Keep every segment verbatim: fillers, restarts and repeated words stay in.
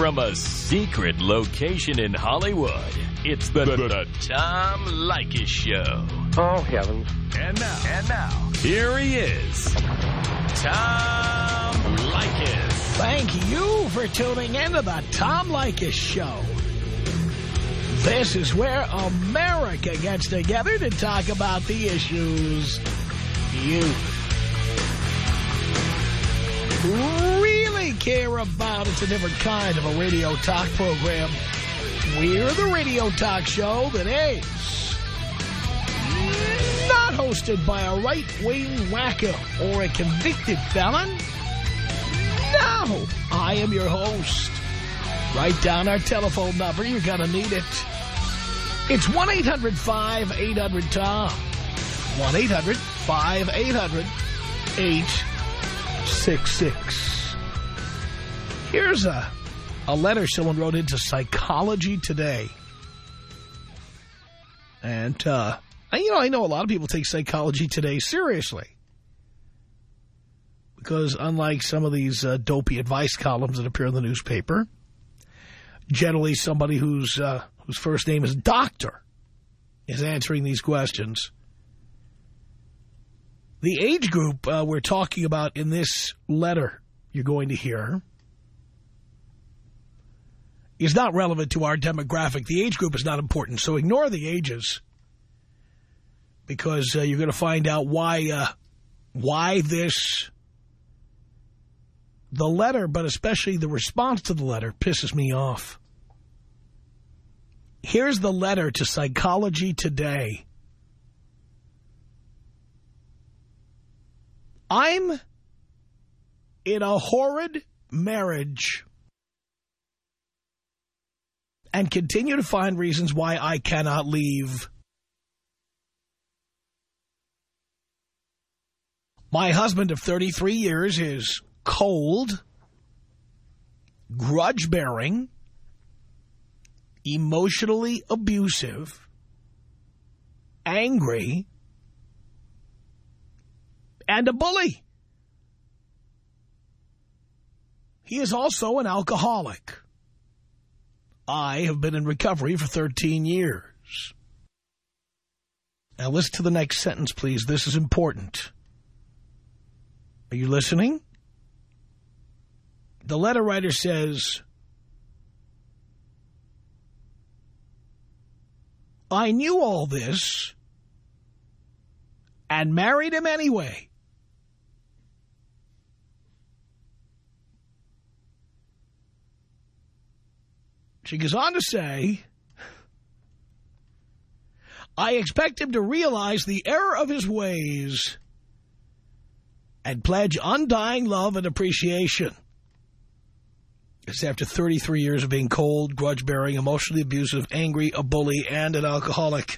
from a secret location in Hollywood, it's the, the, the Tom Leykis Show. Oh, heavens. And now, and now, here he is, Tom Leykis. Thank you for tuning in to the Tom Leykis Show. This is where America gets together to talk about the issues you really care about. It's a different kind of a radio talk program. We're the radio talk show that is not hosted by a right-wing wacko or a convicted felon. No, I am your host. Write down our telephone number. You're going to need it. It's one eight hundred five eight hundred Tom. one eight hundred five eight hundred eight six six. Here's a, a letter someone wrote into Psychology Today. And, uh, you know, I know a lot of people take Psychology Today seriously. Because unlike some of these uh, dopey advice columns that appear in the newspaper, generally somebody who's, uh, whose first name is Doctor is answering these questions. The age group uh, we're talking about in this letter you're going to hear is not relevant to our demographic. The age group is not important, so ignore the ages because uh, you're going to find out why, uh, why this, the letter, but especially the response to the letter, pisses me off. Here's the letter to Psychology Today. I'm in a horrid marriage and continue to find reasons why I cannot leave. My husband of thirty-three years is cold, grudge-bearing, emotionally abusive, angry, and a bully. He is also an alcoholic. I have been in recovery for thirteen years. Now listen to the next sentence, please. This is important. Are you listening? The letter writer says, I knew all this and married him anyway. She goes on to say, I expect him to realize the error of his ways and pledge undying love and appreciation. It's after thirty-three years of being cold, grudge-bearing, emotionally abusive, angry, a bully, and an alcoholic,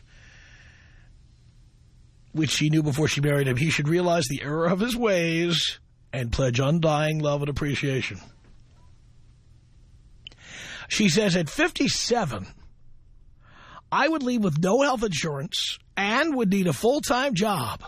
which she knew before she married him. He should realize the error of his ways and pledge undying love and appreciation. She says, at fifty-seven, I would leave with no health insurance and would need a full-time job.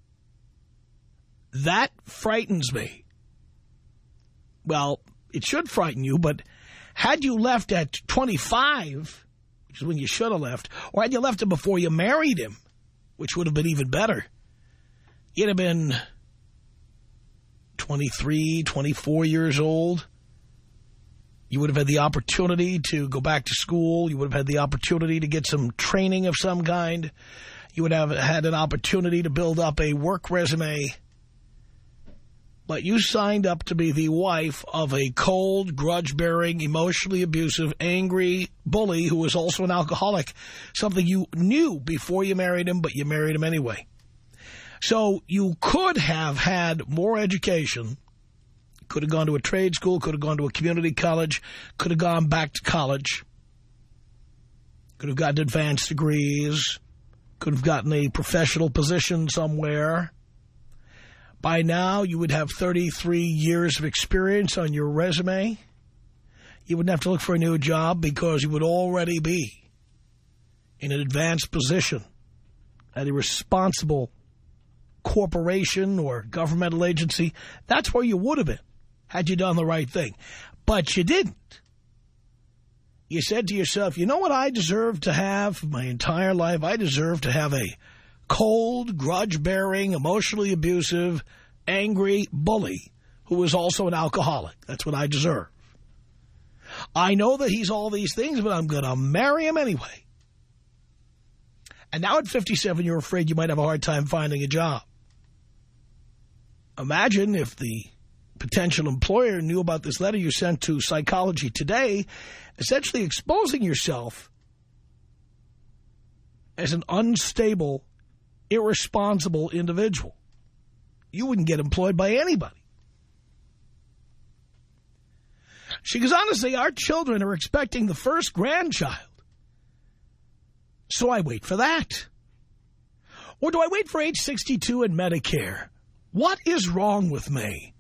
That frightens me. Well, it should frighten you, but had you left at twenty-five, which is when you should have left, or had you left him before you married him, which would have been even better, you'd have been twenty-three, twenty-four years old. You would have had the opportunity to go back to school. You would have had the opportunity to get some training of some kind. You would have had an opportunity to build up a work resume. But you signed up to be the wife of a cold, grudge-bearing, emotionally abusive, angry bully who was also an alcoholic, something you knew before you married him, but you married him anyway. So you could have had more education, could have gone to a trade school, could have gone to a community college, could have gone back to college, could have gotten advanced degrees, could have gotten a professional position somewhere. By now, you would have thirty-three years of experience on your resume. You wouldn't have to look for a new job because you would already be in an advanced position at a responsible corporation or governmental agency. That's where you would have been had you done the right thing. But you didn't. you said to yourself, you know what I deserve to have my entire life? I deserve to have a cold, grudge-bearing, emotionally abusive, angry bully who is also an alcoholic. That's what I deserve. I know that he's all these things, but I'm going to marry him anyway. And now at fifty-seven, you're afraid you might have a hard time finding a job. Imagine if the potential employer knew about this letter you sent to Psychology Today, essentially exposing yourself as an unstable, irresponsible individual. You wouldn't get employed by anybody. She goes on to say, our children are expecting the first grandchild. So I wait for that. Or do I wait for age sixty-two and Medicare? What is wrong with me?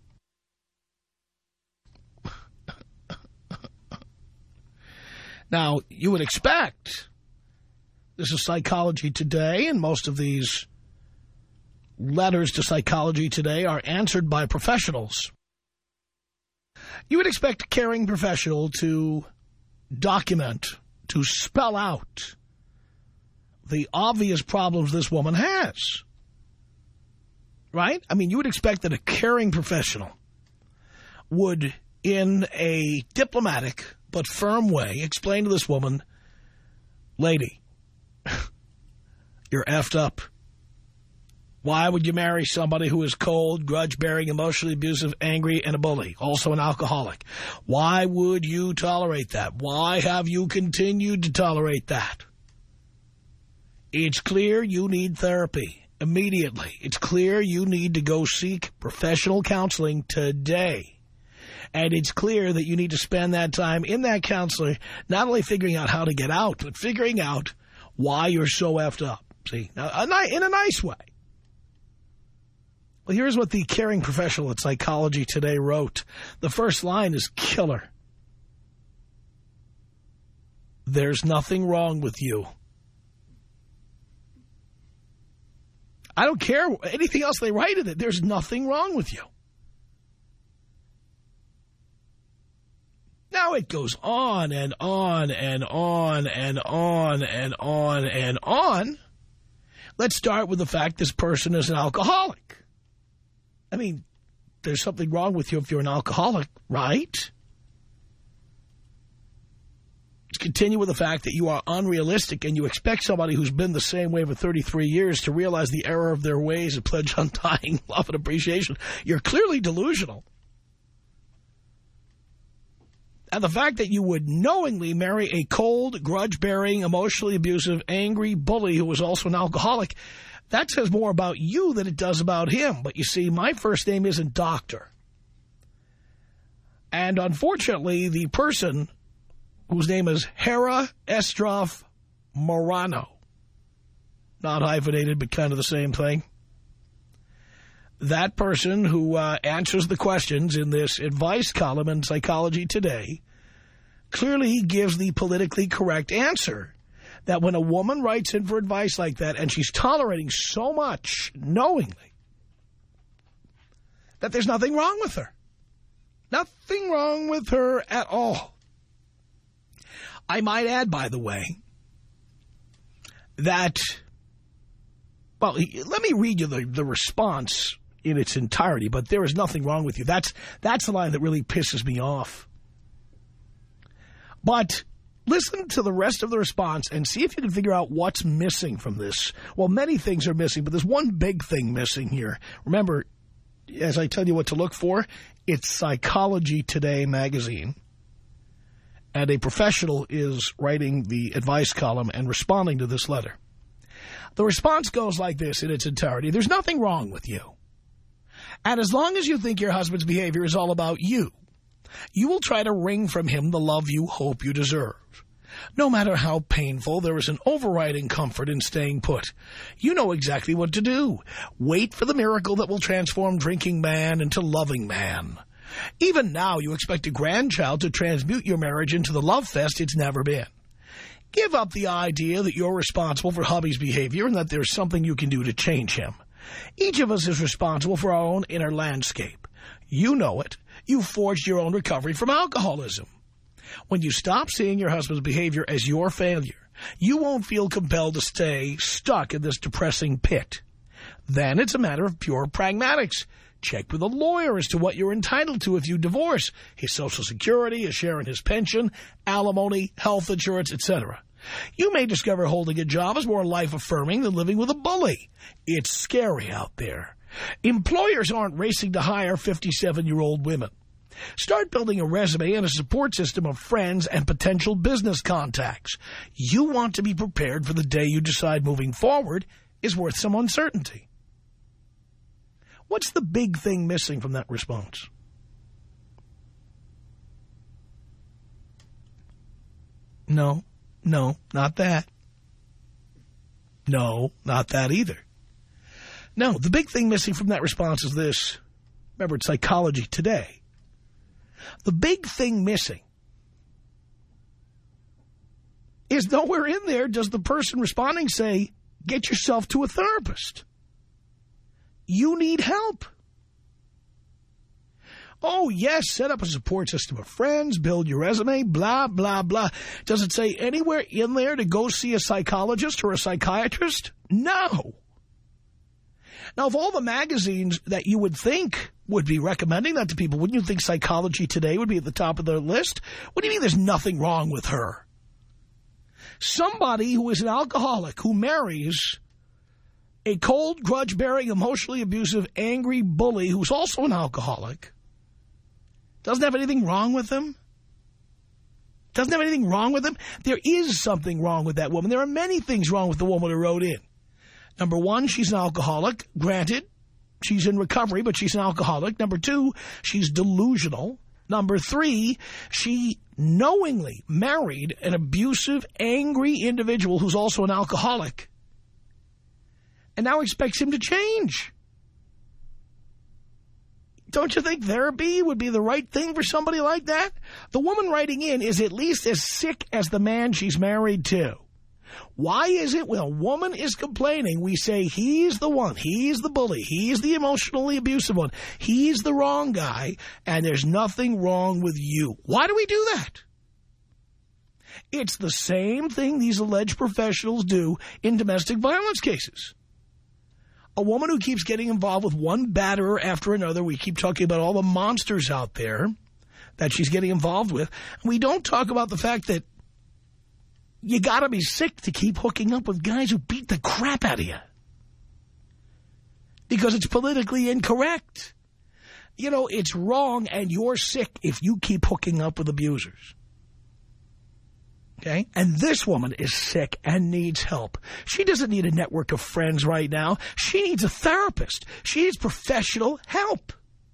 Now, you would expect, this is Psychology Today, and most of these letters to Psychology Today are answered by professionals. You would expect a caring professional to document, to spell out the obvious problems this woman has. Right? I mean, you would expect that a caring professional would, in a diplomatic but firm way, explain to this woman, lady, you're effed up. Why would you marry somebody who is cold, grudge-bearing, emotionally abusive, angry, and a bully, also an alcoholic? Why would you tolerate that? Why have you continued to tolerate that? It's clear you need therapy immediately. It's clear you need to go seek professional counseling today. And it's clear that you need to spend that time in that counselor, not only figuring out how to get out, but figuring out why you're so effed up. See, now, in a nice way. Well, here's what the caring professional at Psychology Today wrote. The first line is killer. There's nothing wrong with you. I don't care anything else they write in it. There's nothing wrong with you. Now it goes on and on and on and on and on and on. Let's start with the fact this person is an alcoholic. I mean, there's something wrong with you if you're an alcoholic, right? Let's continue with the fact that you are unrealistic and you expect somebody who's been the same way for thirty-three years to realize the error of their ways and pledge undying love and appreciation. You're clearly delusional. And the fact that you would knowingly marry a cold, grudge-bearing, emotionally abusive, angry bully who was also an alcoholic, that says more about you than it does about him. But you see, my first name isn't Doctor. And unfortunately, the person whose name is Hera Estroff Morano, not hyphenated, but kind of the same thing, that person who uh, answers the questions in this advice column in Psychology Today clearly gives the politically correct answer that when a woman writes in for advice like that and she's tolerating so much knowingly, that there's nothing wrong with her. Nothing wrong with her at all. I might add, by the way, that, well, let me read you the, the response in its entirety, but there is nothing wrong with you. That's, that's the line that really pisses me off. But listen to the rest of the response and see if you can figure out what's missing from this. Well, many things are missing, but there's one big thing missing here. Remember, as I tell you what to look for, it's Psychology Today magazine. And a professional is writing the advice column and responding to this letter. The response goes like this in its entirety. There's nothing wrong with you. And as long as you think your husband's behavior is all about you, you will try to wring from him the love you hope you deserve. No matter how painful, there is an overriding comfort in staying put. You know exactly what to do. Wait for the miracle that will transform drinking man into loving man. Even now, you expect a grandchild to transmute your marriage into the love fest it's never been. Give up the idea that you're responsible for hubby's behavior and that there's something you can do to change him. Each of us is responsible for our own inner landscape. You know it. You forged your own recovery from alcoholism. When you stop seeing your husband's behavior as your failure, you won't feel compelled to stay stuck in this depressing pit. Then it's a matter of pure pragmatics. Check with a lawyer as to what you're entitled to if you divorce. His Social Security, a share in his pension, alimony, health insurance, et cetera. You may discover holding a job is more life-affirming than living with a bully. It's scary out there. Employers aren't racing to hire fifty-seven-year-old women. Start building a resume and a support system of friends and potential business contacts. You want to be prepared for the day you decide moving forward is worth some uncertainty. What's the big thing missing from that response? No, no, not that. No, not that either. No, the big thing missing from that response is this. Remember, it's Psychology Today. The big thing missing is nowhere in there does the person responding say, get yourself to a therapist. You need help. Oh, yes, set up a support system of friends, build your resume, blah, blah, blah. Does it say anywhere in there to go see a psychologist or a psychiatrist? No. Now, of all the magazines that you would think would be recommending that to people, wouldn't you think Psychology Today would be at the top of their list? What do you mean there's nothing wrong with her? Somebody who is an alcoholic who marries a cold, grudge-bearing, emotionally abusive, angry bully who's also an alcoholic doesn't have anything wrong with him? Doesn't have anything wrong with him? There is something wrong with that woman. There are many things wrong with the woman who wrote in. Number one, she's an alcoholic. Granted, she's in recovery, but she's an alcoholic. Number two, she's delusional. Number three, she knowingly married an abusive, angry individual who's also an alcoholic and now expects him to change. Don't you think therapy would be the right thing for somebody like that? The woman writing in is at least as sick as the man she's married to. Why is it when a woman is complaining, we say he's the one, he's the bully, he's the emotionally abusive one, he's the wrong guy, and there's nothing wrong with you? Why do we do that? It's the same thing these alleged professionals do in domestic violence cases. A woman who keeps getting involved with one batterer after another, we keep talking about all the monsters out there that she's getting involved with. We don't talk about the fact that you got to be sick to keep hooking up with guys who beat the crap out of you. Because it's politically incorrect. You know, it's wrong and you're sick if you keep hooking up with abusers. Okay? And this woman is sick and needs help. She doesn't need a network of friends right now. She needs a therapist. She needs professional help.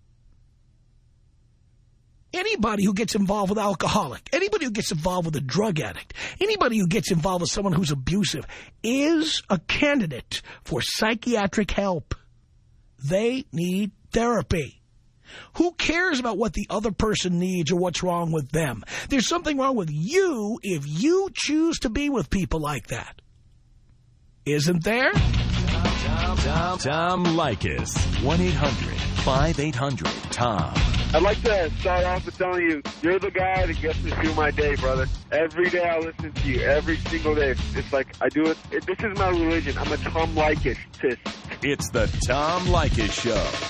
Anybody who gets involved with alcoholic, anybody who gets involved with a drug addict, anybody who gets involved with someone who's abusive is a candidate for psychiatric help. They need therapy. Who cares about what the other person needs or what's wrong with them? There's something wrong with you if you choose to be with people like that. Isn't there? Tom, Tom, Tom Leykis. one eight hundred five eight hundred Tom. I'd like to start off with telling you, you're the guy that gets me through my day, brother. Every day I listen to you, every single day. It's like I do it. it this is my religion. I'm a Tom Leykis. It's the Tom Leykis Show.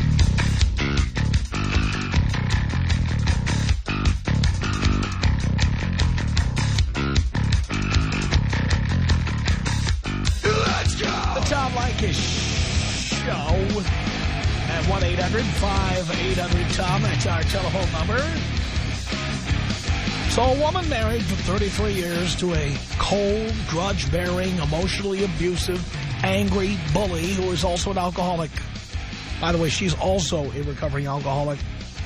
Tom Leykis Show at one eight hundred five eight hundred Tom. That's our telephone number. So a woman married for thirty-three years to a cold, grudge-bearing, emotionally abusive, angry bully who is also an alcoholic. By the way, she's also a recovering alcoholic.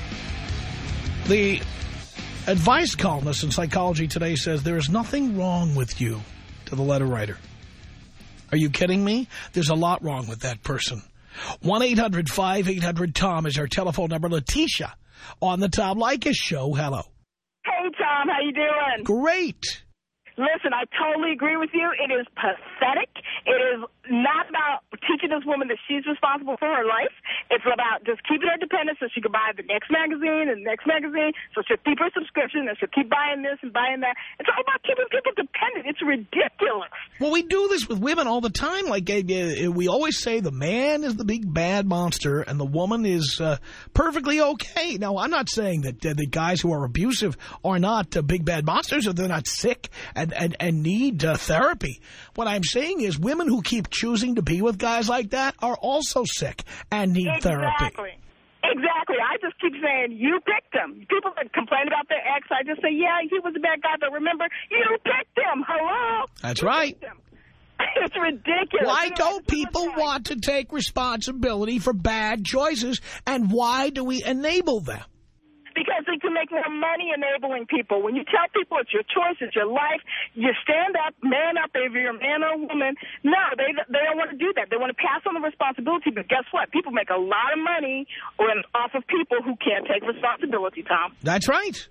The advice columnist in Psychology Today says there is nothing wrong with you, to the letter writer. Are you kidding me? There's a lot wrong with that person. one eight hundred five eight hundred Tom is our telephone number. Letitia on the Tom Leykis Show. Hello. Hey, Tom. How you doing? Great. Listen, I totally agree with you. It is pathetic. It is not about teaching this woman that she's responsible for her life. It's about just keeping her dependent so she can buy the next magazine and the next magazine, so she'll keep her subscription and she'll keep buying this and buying that. It's all about keeping people dependent. It's ridiculous. Well, we do this with women all the time. Like, uh, we always say the man is the big bad monster and the woman is uh, perfectly okay. Now, I'm not saying that uh, the guys who are abusive are not uh, big bad monsters or they're not sick and, and, and need uh, therapy. What I'm saying is women who keep choosing to be with guys like that are also sick and need exactly. therapy. Exactly. I just keep saying, you picked him. People that complain about their ex, I just say, yeah, he was a bad guy, but remember, you picked him. Hello? That's you right. It's ridiculous. Why you know, don't people want to take responsibility for bad choices, and why do we enable them? Because they can make more money enabling people. When you tell people it's your choice, it's your life, you stand up, man up, if you're a man or a woman. No, they they don't want to do that. They want to pass on the responsibility. But guess what? People make a lot of money on, off of people who can't take responsibility, Tom. That's right.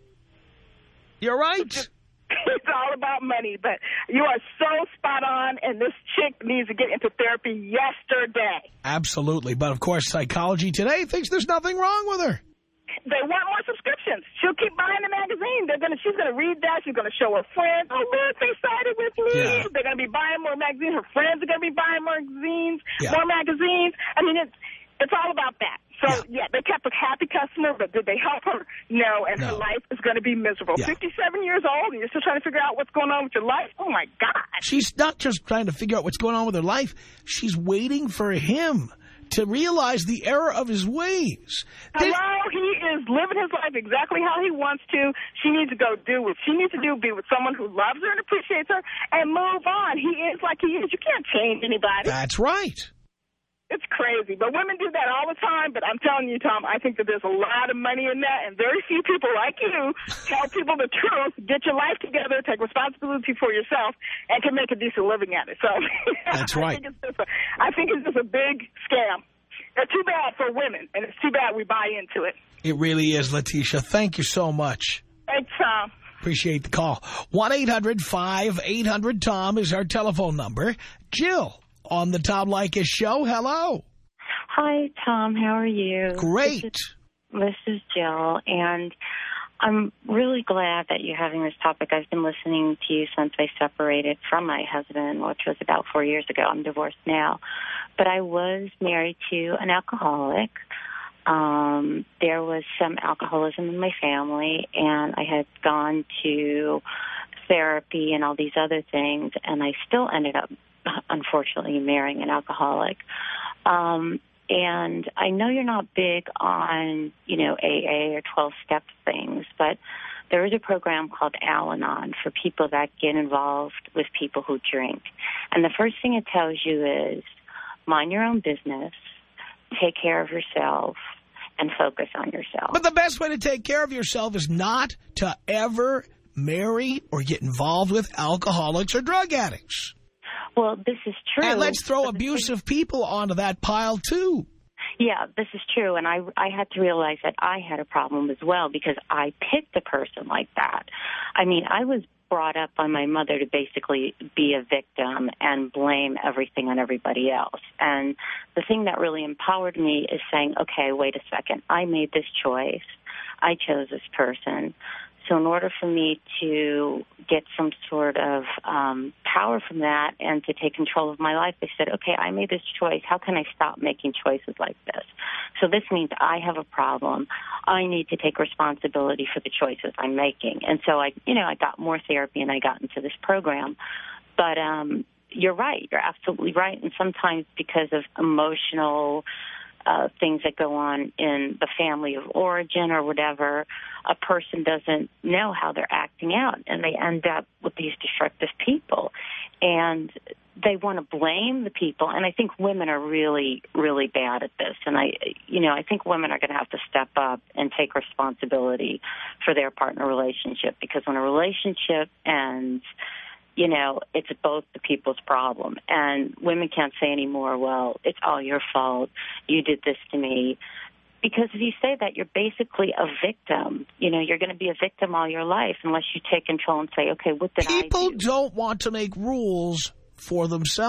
You're right. It's, just, it's all about money. But you are so spot on, and this chick needs to get into therapy yesterday. Absolutely. But, of course, Psychology Today thinks there's nothing wrong with her. They want more subscriptions. She'll keep buying the magazine. They're gonna. She's going to read that. She's going to show her friends. Oh, look, they sided with me. Yeah. They're going to be buying more magazines. Her friends are going to be buying more magazines, yeah. more magazines. I mean, it's it's all about that. So, yeah. yeah, they kept a happy customer, but did they help her? No, and no. her life is going to be miserable. Yeah. fifty-seven years old, and you're still trying to figure out what's going on with your life? Oh, my God. She's not just trying to figure out what's going on with her life. She's waiting for him to realize the error of his ways. Hello, he is living his life exactly how he wants to. She needs to go do what she needs to do, be with someone who loves her and appreciates her, and move on. He is like he is. You can't change anybody. That's right. It's crazy. But women do that all the time. But I'm telling you, Tom, I think that there's a lot of money in that, and very few people like you tell people the truth, get your life together, take responsibility for yourself, and can make a decent living at it. So that's I right. Think it's just a, I think it's just a big scam. It's too bad for women, and it's too bad we buy into it. It really is, Letitia. Thank you so much. Thanks, Tom. Appreciate the call. one eight hundred five eight hundred Tom is our telephone number. Jill on the Tom Leykis Show. Hello. Hi, Tom. How are you? Great. This is, this is Jill, and I'm really glad that you're having this topic. I've been listening to you since I separated from my husband, which was about four years ago. I'm divorced now. But I was married to an alcoholic. Um, there was some alcoholism in my family, and I had gone to therapy and all these other things, and I still ended up, unfortunately, marrying an alcoholic. Um, and I know you're not big on, you know, A A or twelve-step things, but there is a program called Al-Anon for people that get involved with people who drink. And the first thing it tells you is mind your own business, take care of yourself, and focus on yourself. But the best way to take care of yourself is not to ever marry or get involved with alcoholics or drug addicts. Well, this is true. And let's throw abusive people onto that pile, too. Yeah, this is true. And I, I had to realize that I had a problem as well because I picked a person like that. I mean, I was brought up by my mother to basically be a victim and blame everything on everybody else. And the thing that really empowered me is saying, okay, wait a second. I made this choice. I chose this person. So in order for me to get some sort of um, power from that and to take control of my life, I said, okay, I made this choice. How can I stop making choices like this? So this means I have a problem. I need to take responsibility for the choices I'm making. And so I, you know, I got more therapy and I got into this program. But um, you're right. You're absolutely right. And sometimes because of emotional Uh, things that go on in the family of origin or whatever, a person doesn't know how they're acting out, and they end up with these destructive people. And they want to blame the people, and I think women are really, really bad at this. And, I, you know, I think women are going to have to step up and take responsibility for their partner relationship, because when a relationship ends, you know, it's both the people's problem. And women can't say anymore, well, it's all your fault. You did this to me. Because if you say that, you're basically a victim. You know, you're going to be a victim all your life unless you take control and say, okay, what did I do? People don't want to make rules for themselves.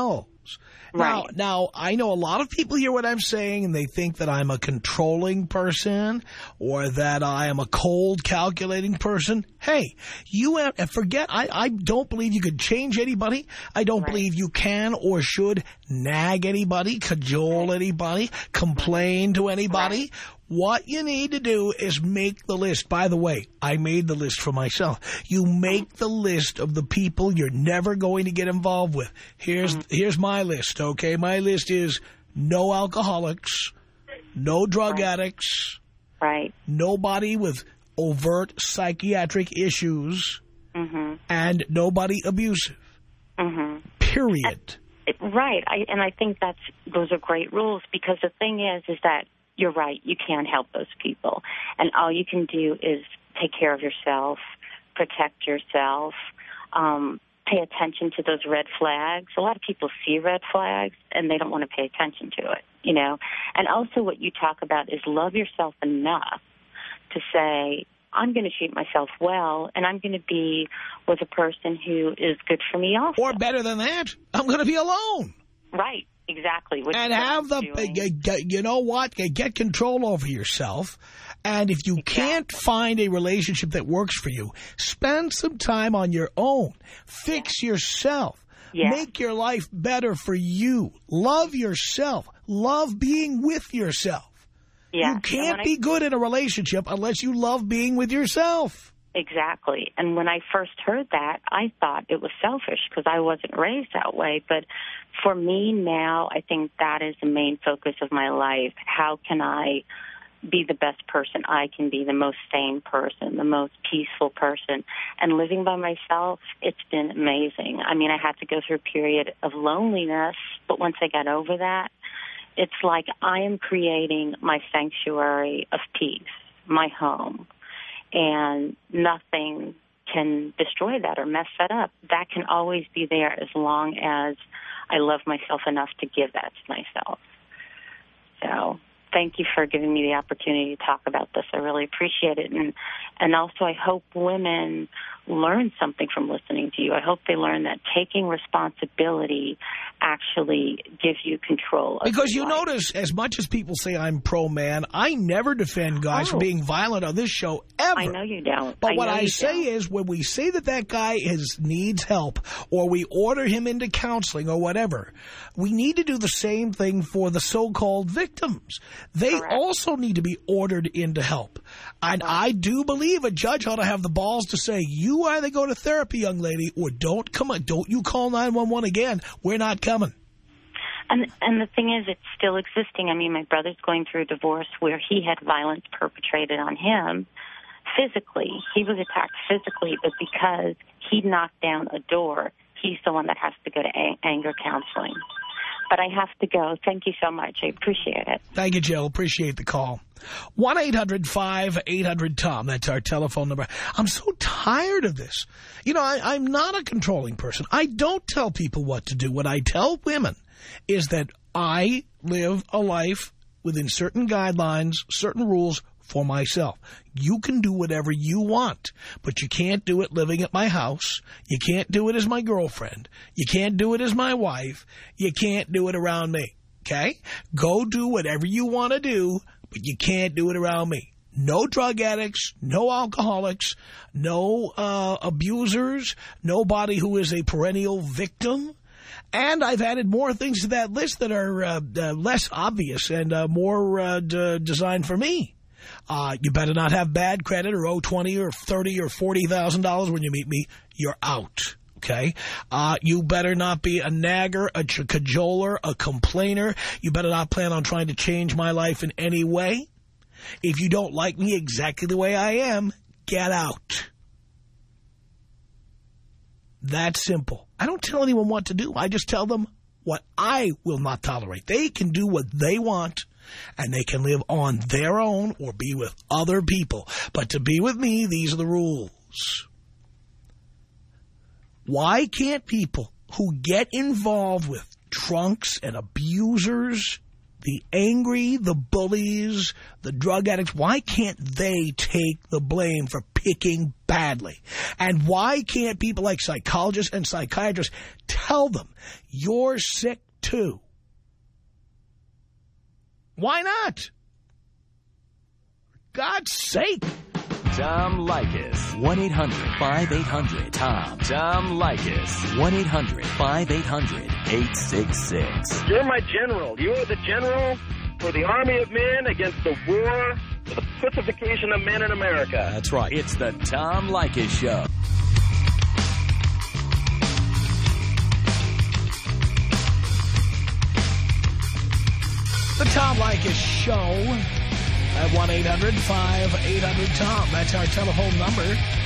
Now, Right. now, I know a lot of people hear what I'm saying and they think that I'm a controlling person or that I am a cold, calculating person. Hey, you have, forget, I, I don't believe you could change anybody. I don't Right. believe you can or should nag anybody, cajole anybody, complain to anybody. Right. What you need to do is make the list. By the way, I made the list for myself. You make the list of the people you're never going to get involved with. Here's Mm-hmm. here's my list, okay? My list is no alcoholics, no drug Right. addicts, Right. nobody with overt psychiatric issues, Mm-hmm. and nobody abusive. Mm-hmm. Period. It, right. I, and I think that's those are great rules because the thing is, is that you're right. You can't help those people. And all you can do is take care of yourself, protect yourself, um, pay attention to those red flags. A lot of people see red flags and they don't want to pay attention to it, you know. And also what you talk about is love yourself enough to say, I'm going to treat myself well and I'm going to be with a person who is good for me also. Or better than that, I'm going to be alone. Right. Exactly. Which And is what have I'm the, doing. you, you know what, get control over yourself. And if you Exactly. can't find a relationship that works for you, spend some time on your own. Fix yourself. Yeah. Make your life better for you. Love yourself. Love being with yourself. Yeah. You can't And be when good in a relationship unless you love being with yourself. I, exactly. And when I first heard that, I thought it was selfish because I wasn't raised that way. But for me now, I think that is the main focus of my life. How can I be the best person I can be, the most sane person, the most peaceful person? And living by myself, it's been amazing. I mean, I had to go through a period of loneliness, but once I got over that, it's like I am creating my sanctuary of peace, my home, and nothing can destroy that or mess that up. That can always be there as long as I love myself enough to give that to myself. So thank you for giving me the opportunity to talk about this. I really appreciate it. And and also I hope women learn something from listening to you. I hope they learn that taking responsibility actually gives you control of Because you your life. notice, as much as people say I'm pro-man, I never defend guys Oh. for being violent on this show, ever. I know you don't. But I what know I you say don't. is when we say that that guy is needs help or we order him into counseling or whatever, we need to do the same thing for the so-called victims. They Correct. also need to be ordered into help. And I do believe a judge ought to have the balls to say, you either go to therapy, young lady, or don't come on, don't you call nine one one again. We're not coming. And and the thing is, it's still existing. I mean, my brother's going through a divorce where he had violence perpetrated on him physically. He was attacked physically, but because he knocked down a door, he's the one that has to go to a- anger counseling. But I have to go. Thank you so much. I appreciate it. Thank you, Jill. Appreciate the call. one eight hundred five eight hundred Tom. That's our telephone number. I'm so tired of this. You know, I, I'm not a controlling person. I don't tell people what to do. What I tell women is that I live a life within certain guidelines, certain rules for myself. You can do whatever you want, but you can't do it living at my house. You can't do it as my girlfriend. You can't do it as my wife. You can't do it around me. Okay? Go do whatever you want to do, but you can't do it around me. No drug addicts, no alcoholics, no uh, abusers, nobody who is a perennial victim. And I've added more things to that list that are uh, uh, less obvious and uh, more uh, d designed for me. Uh, you better not have bad credit or owe twenty or thirty or forty thousand dollars when you meet me. You're out. Okay? Uh, you better not be a nagger, a cajoler, a complainer. You better not plan on trying to change my life in any way. If you don't like me exactly the way I am, get out. That's simple. I don't tell anyone what to do. I just tell them what I will not tolerate. They can do what they want, and they can live on their own or be with other people. But to be with me, these are the rules. Why can't people who get involved with drunks and abusers, the angry, the bullies, the drug addicts, why can't they take the blame for picking badly? And why can't people like psychologists and psychiatrists tell them, you're sick two. Why not? For God's sake. Tom Leykis. one eight hundred five eight hundred Tom. Tom Leykis. one eight hundred five eight hundred eight six six. You're my general. You are the general for the army of men against the war for the pacification of men in America. That's right. It's the Tom Leykis Show. The Tom Leykis Show at one eight hundred five eight hundred Tom. That's our telephone number.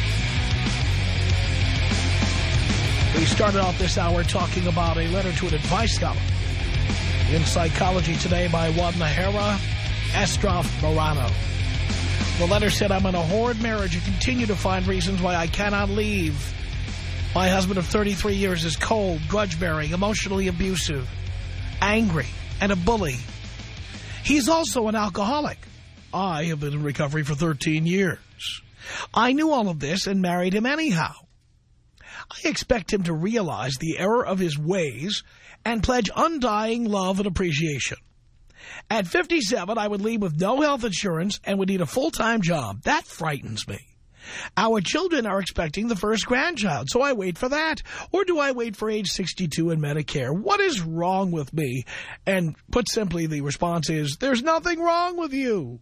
We started off this hour talking about a letter to an advice column in Psychology Today by one Nahara Estroff Morano. The letter said, I'm in a horrid marriage and continue to find reasons why I cannot leave. My husband of thirty-three years is cold, grudge-bearing, emotionally abusive, angry, and a bully. He's also an alcoholic. I have been in recovery for thirteen years. I knew all of this and married him anyhow. I expect him to realize the error of his ways and pledge undying love and appreciation. At fifty-seven, I would leave with no health insurance and would need a full-time job. That frightens me. Our children are expecting the first grandchild, so I wait for that. Or do I wait for age sixty-two and Medicare? What is wrong with me? And put simply, the response is, there's nothing wrong with you.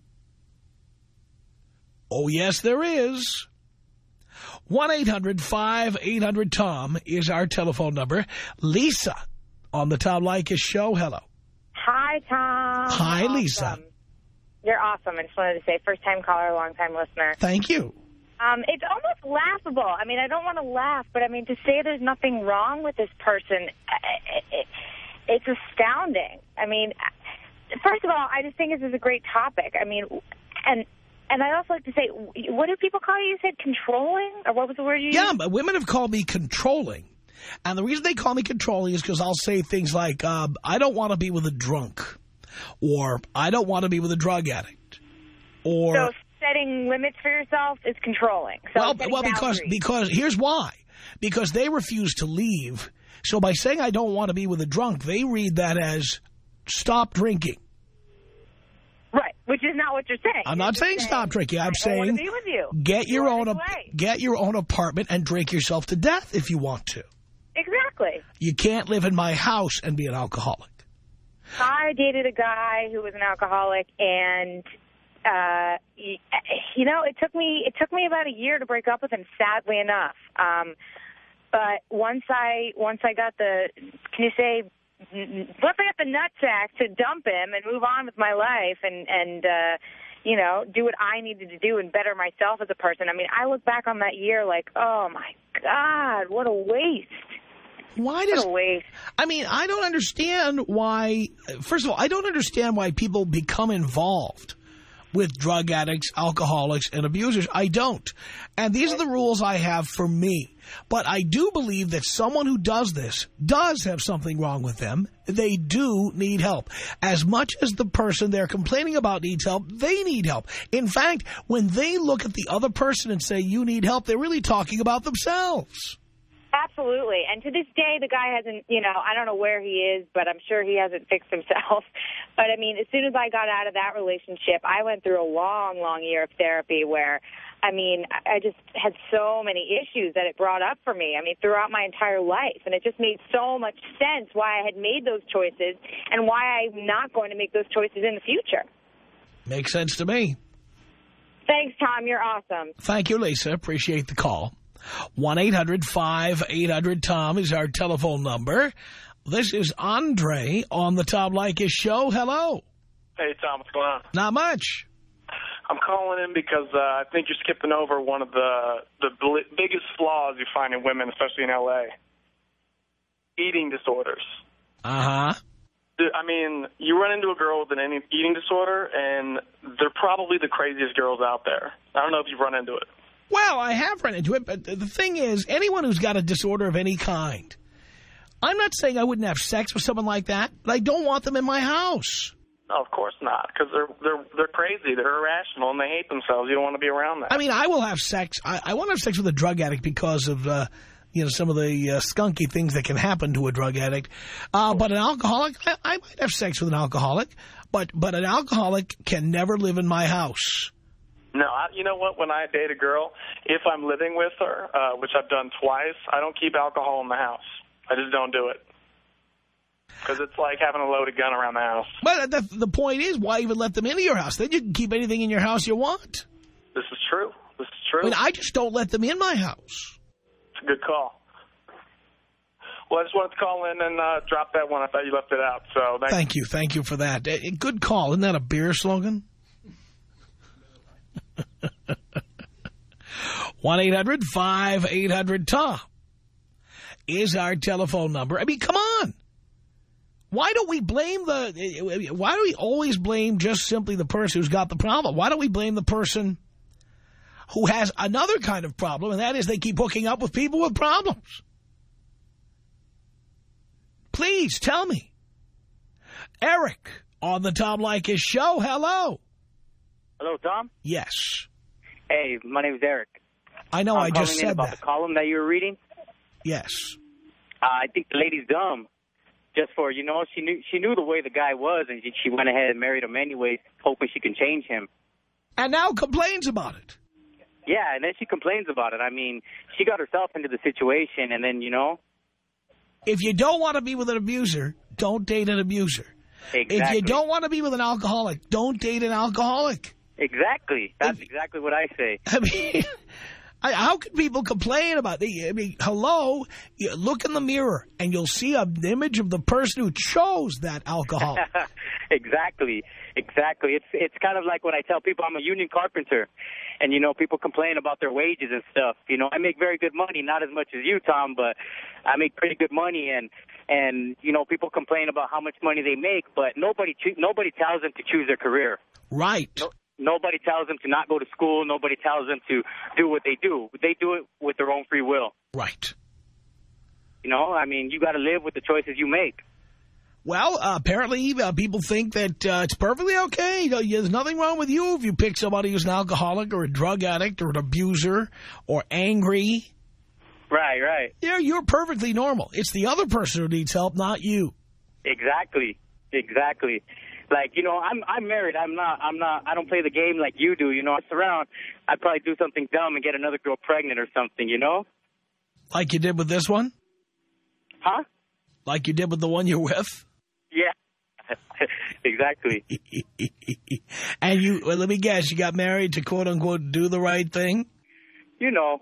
Oh, yes, there is. one eight hundred five eight hundred Tom is our telephone number. Lisa on the Tom Leykis Show. Hello. Hi, Tom. Hi, awesome. Lisa. You're awesome. I just wanted to say first-time caller, long-time listener. Thank you. Um, it's almost laughable. I mean, I don't want to laugh, but I mean, to say there's nothing wrong with this person, it, it, it's astounding. I mean, first of all, I just think this is a great topic. I mean, and and I also like to say, what do people call you? You said controlling? Or what was the word you used? Yeah, but women have called me controlling. And the reason they call me controlling is because I'll say things like, uh, I don't want to be with a drunk. Or, I don't want to be with a drug addict. Or... So setting limits for yourself is controlling. So well, well because, because here's why. Because they refuse to leave. So by saying I don't want to be with a drunk, they read that as stop drinking. Right, which is not what you're saying. I'm not saying, saying stop drinking. I'm I saying be with you. get your own get your own apartment and drink yourself to death if you want to. Exactly. You can't live in my house and be an alcoholic. I dated a guy who was an alcoholic, and uh, you know, it took me it took me about a year to break up with him. Sadly enough, um, but once I once I got the can you say. Once I got the nutsack to dump him and move on with my life and, and uh, you know, do what I needed to do and better myself as a person. I mean, I look back on that year like, oh, my God, what a waste. Why does, what a waste. I mean, I don't understand why, first of all, I don't understand why people become involved with drug addicts, alcoholics, and abusers. I don't. And these are the rules I have for me. But I do believe that someone who does this does have something wrong with them. They do need help. As much as the person they're complaining about needs help, they need help. In fact, when they look at the other person and say, you need help, they're really talking about themselves. Absolutely. And to this day, the guy hasn't, you know, I don't know where he is, but I'm sure he hasn't fixed himself. But, I mean, as soon as I got out of that relationship, I went through a long, long year of therapy where, I mean, I just had so many issues that it brought up for me, I mean, throughout my entire life. And it just made so much sense why I had made those choices and why I'm not going to make those choices in the future. Makes sense to me. Thanks, Tom. You're awesome. Thank you, Lisa. Appreciate the call. one eight hundred five eight hundred Tom is our telephone number. This is Andre on the Tom Leykis Show. Hello. Hey, Tom. What's going on? Not much. I'm calling in because uh, I think you're skipping over one of the, the biggest flaws you find in women, especially in L A Eating disorders. Uh-huh. I mean, you run into a girl with an eating disorder, and they're probably the craziest girls out there. I don't know if you've run into it. Well, I have run into it, but the thing is, anyone who's got a disorder of any kind, I'm not saying I wouldn't have sex with someone like that, but I don't want them in my house. No, of course not, because they're, they're, they're crazy, they're irrational, and they hate themselves. You don't want to be around that. I mean, I will have sex. I, I want to have sex with a drug addict because of uh, you know, some of the uh, skunky things that can happen to a drug addict. Uh, but an alcoholic, I, I might have sex with an alcoholic, but, but an alcoholic can never live in my house. No, I, you know what? When I date a girl, if I'm living with her, uh, which I've done twice, I don't keep alcohol in the house. I just don't do it. Because it's like having a loaded gun around the house. But the, the point is, why even let them into your house? Then you can keep anything in your house you want. This is true. This is true. I mean, I just don't let them in my house. It's a good call. Well, I just wanted to call in and uh, drop that one. I thought you left it out. So thank, thank you. Thank you for that. A good call. Isn't that a beer slogan? one eight hundred five eight hundred Tom is our telephone number. I mean, come on. Why don't we blame the, why do we always blame just simply the person who's got the problem? Why don't we blame the person who has another kind of problem, and that is they keep hooking up with people with problems? Please tell me. Eric on the Tom Leykis show. Hello. Hello, Tom? Yes. Hey, my name is Eric. I know, I'm I just said about that. The column that you were reading? Yes. Uh, I think the lady's dumb. Just for, you know, she knew she knew the way the guy was, and she, she went ahead and married him anyways, hoping she can change him. And now complains about it. Yeah, and then she complains about it. I mean, she got herself into the situation, and then, you know. If you don't want to be with an abuser, don't date an abuser. Exactly. If you don't want to be with an alcoholic, don't date an alcoholic. Exactly. That's if, exactly what I say. I mean, I, how can people complain about it? I mean, hello, you look in the mirror and you'll see an image of the person who chose that alcohol. Exactly. Exactly. It's it's kind of like when I tell people I'm a union carpenter and, you know, people complain about their wages and stuff. You know, I make very good money, not as much as you, Tom, but I make pretty good money. And, and you know, people complain about how much money they make, but nobody nobody tells them to choose their career. Right. No, nobody tells them to not go to school. Nobody tells them to do what they do. They do it with their own free will. Right. You know, I mean, you got to live with the choices you make. Well, uh, apparently uh, people think that uh, it's perfectly okay. You know, there's nothing wrong with you if you pick somebody who's an alcoholic or a drug addict or an abuser or angry. Right, right. Yeah, you're perfectly normal. It's the other person who needs help, not you. Exactly. Exactly. Like, you know, I'm I'm married. I'm not, I'm not, I don't play the game like you do. You know, I surround, I'd probably do something dumb and get another girl pregnant or something, you know? Like you did with this one? Huh? Like you did with the one you're with? Yeah. Exactly. And you, well, let me guess, you got married to quote unquote do the right thing? You know.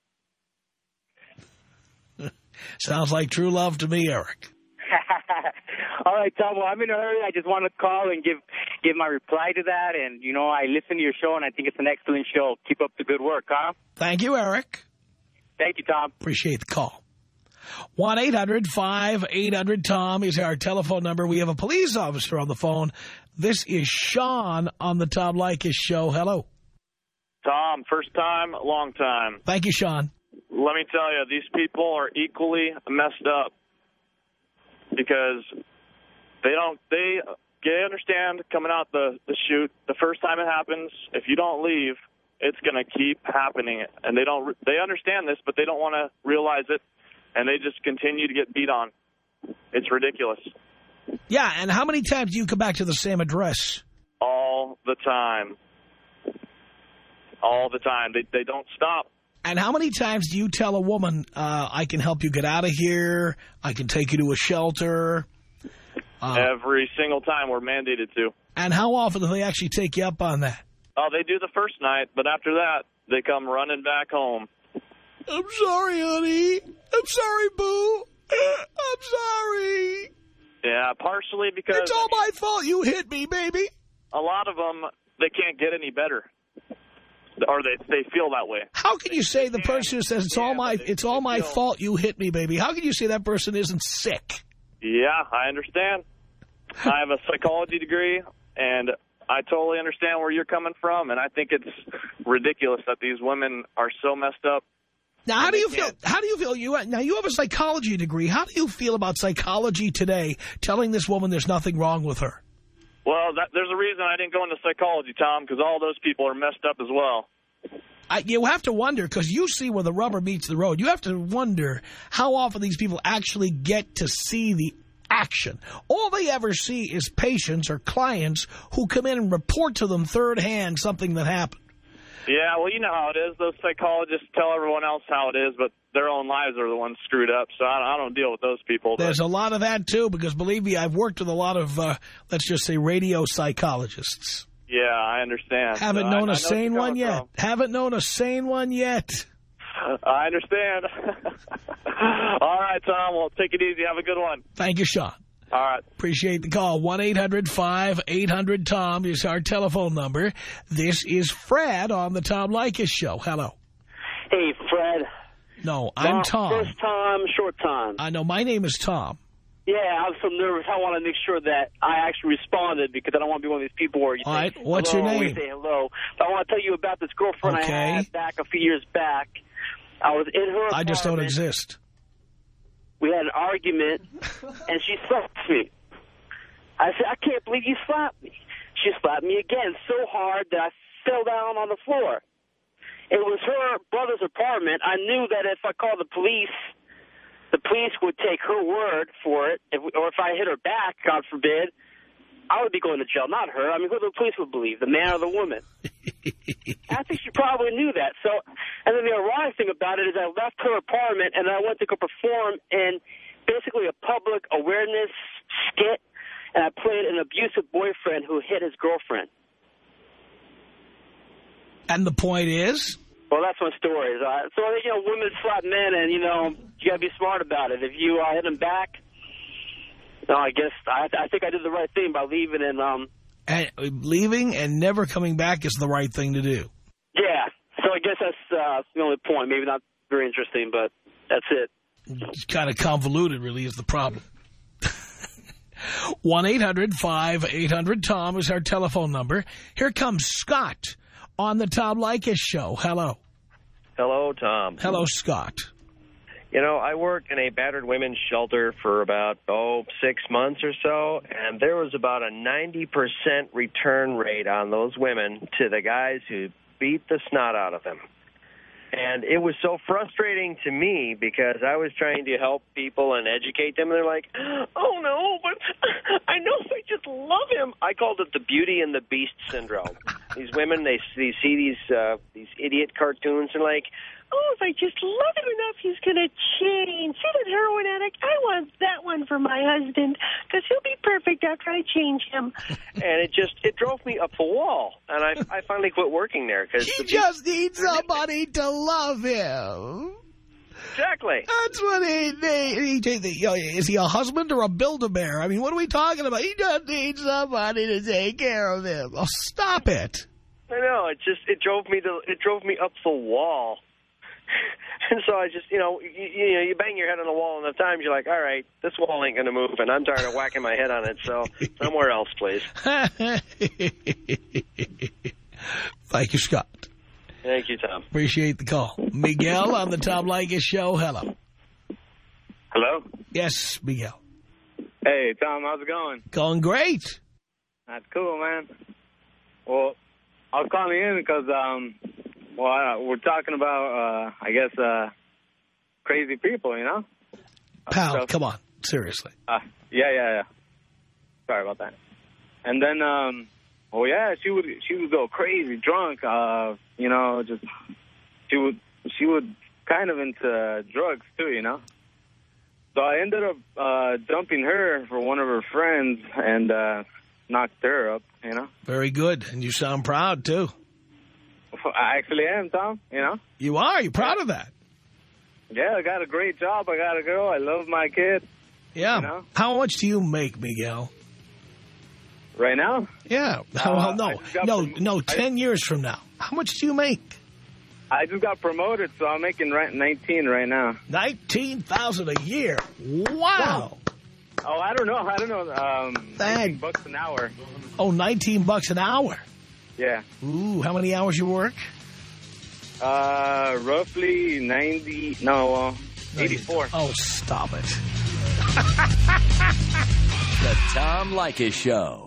Sounds like true love to me, Eric. All right, Tom, well, I'm in a hurry. I just want to call and give give my reply to that. And, you know, I listen to your show, and I think it's an excellent show. Keep up the good work, huh? Thank you, Eric. Thank you, Tom. Appreciate the call. one eight hundred five eight hundred Tom is our telephone number. We have a police officer on the phone. This is Sean on the Tom Leykis show. Hello. Tom, first time, long time. Thank you, Sean. Let me tell you, these people are equally messed up because they don't, they, they understand coming out the, the chute, the first time it happens, if you don't leave, it's going to keep happening. And they don't, they understand this, but they don't want to realize it. And they just continue to get beat on. It's ridiculous. Yeah, and how many times do you come back to the same address? All the time. All the time. They they don't stop. And how many times do you tell a woman, uh, I can help you get out of here, I can take you to a shelter? Uh, Every single time we're mandated to. And how often do they actually take you up on that? Oh, they do the first night, but after that, they come running back home. I'm sorry, honey. I'm sorry, boo. I'm sorry. Yeah, partially because... It's all my fault you hit me, baby. A lot of them, they can't get any better. Or they they feel that way. How can you say the person who says, it's yeah, all my it's all my feel... fault you hit me, baby? How can you say that person isn't sick? Yeah, I understand. I have a psychology degree, and I totally understand where you're coming from, and I think it's ridiculous that these women are so messed up. Now, how do you feel? How do you feel? You now you have a psychology degree. How do you feel about psychology today? Telling this woman there's nothing wrong with her. Well, that, there's a reason I didn't go into psychology, Tom, because all those people are messed up as well. I, you have to wonder, because you see where the rubber meets the road, you have to wonder how often these people actually get to see the action. All they ever see is patients or clients who come in and report to them third hand something that happened. Yeah, well, you know how it is. Those psychologists tell everyone else how it is, but their own lives are the ones screwed up, so I, I don't deal with those people. There's a lot of that, too, because believe me, I've worked with a lot of, uh, let's just say, radio psychologists. Yeah, I understand. Haven't so known I, a I know sane one yet. From. Haven't known a sane one yet. I understand. All right, Tom. Well, take it easy. Have a good one. Thank you, Sean. All right. Appreciate the call. one eight hundred five eight hundred Tom is our telephone number. This is Fred on the Tom Leykis Show. Hello. Hey, Fred. No, I'm Long, Tom. First time, short time. I know. My name is Tom. Yeah, I'm so nervous. I want to make sure that I actually responded because I don't want to be one of these people where you All say, right, what's hello, your name? You say hello. But I want to tell you about this girlfriend Okay. I had back a few years back. I was in her apartment. I just don't exist. We had an argument, and she slapped me. I said, I can't believe you slapped me. She slapped me again so hard that I fell down on the floor. It was her brother's apartment. I knew that if I called the police, the police would take her word for it, if, or if I hit her back, God forbid, I would be going to jail, not her. I mean, who the police would believe, the man or the woman? I think she probably knew that. So, and then the ironic thing about it is I left her apartment and I went to go perform in basically a public awareness skit, and I played an abusive boyfriend who hit his girlfriend. And the point is? Well, that's my story. Uh, so, you know, women slap men, and, you know, you got to be smart about it. If you uh, hit them back, no, I guess I, I think I did the right thing by leaving and... um. And leaving and never coming back is the right thing to do. Yeah. So I guess that's uh, the only point. Maybe not very interesting, but that's it. It's kind of convoluted, really, is the problem. one eight hundred five eight hundred Tom is our telephone number. Here comes Scott on the Tom Leykis Show. Hello. Hello, Tom. Hello, Scott. You know, I worked in a battered women's shelter for about, oh, six months or so, and there was about a ninety percent return rate on those women to the guys who beat the snot out of them. And it was so frustrating to me because I was trying to help people and educate them, and they're like, oh, no, but I know I just love him. I called it the Beauty and the Beast syndrome. These women, they, they see these uh, these idiot cartoons and like, oh, if I just love him enough, he's going to change. See that heroin addict? I want that one for my husband because he'll be perfect after I change him. And it just, it drove me up the wall. And I I finally quit working there. Cause he the just needs somebody to love him. Exactly. That's what he needs. He, he, is he a husband or a Build-A-Bear? I mean, what are we talking about? He just needs somebody to take care of him. Oh, stop it. I know. It just, it drove me to, it drove me up the wall. And so I just, you know, you, you know, you bang your head on the wall enough times, you're like, all right, this wall ain't going to move, and I'm tired of whacking my head on it, so somewhere else, please. Thank you, Scott. Thank you, Tom. Appreciate the call. Miguel on the Tom Leykis Show. Hello. Hello? Yes, Miguel. Hey, Tom, how's it going? Going great. That's cool, man. Well, I was calling in because, um, well, uh, we're talking about, uh, I guess, uh, crazy people, you know? Pal, so, come on. Seriously. Uh, yeah, yeah, yeah. Sorry about that. And then, um, oh, yeah, she would she would go crazy, drunk, uh, you know, just, she would, she would kind of into drugs, too, you know? So I ended up uh, dumping her for one of her friends and uh, knocked her up, you know? Very good. And you sound proud, too. I actually am, Tom, you know? You are? You're proud of that? Yeah, I got a great job. I got a girl. I love my kid. Yeah. You know? How much do you make, Miguel? Right now? Yeah. Uh, well, no. No, no, ten I, years from now. How much do you make? I just got promoted, so I'm making right nineteen right now. nineteen thousand a year. Wow. Oh, I don't know. I don't know. Um, nineteen bucks an hour. Oh, nineteen bucks an hour. Yeah. Ooh, how many hours you work? Uh, roughly ninety, no, uh, eighty-four. Oh, stop it. The Tom Leykis Show.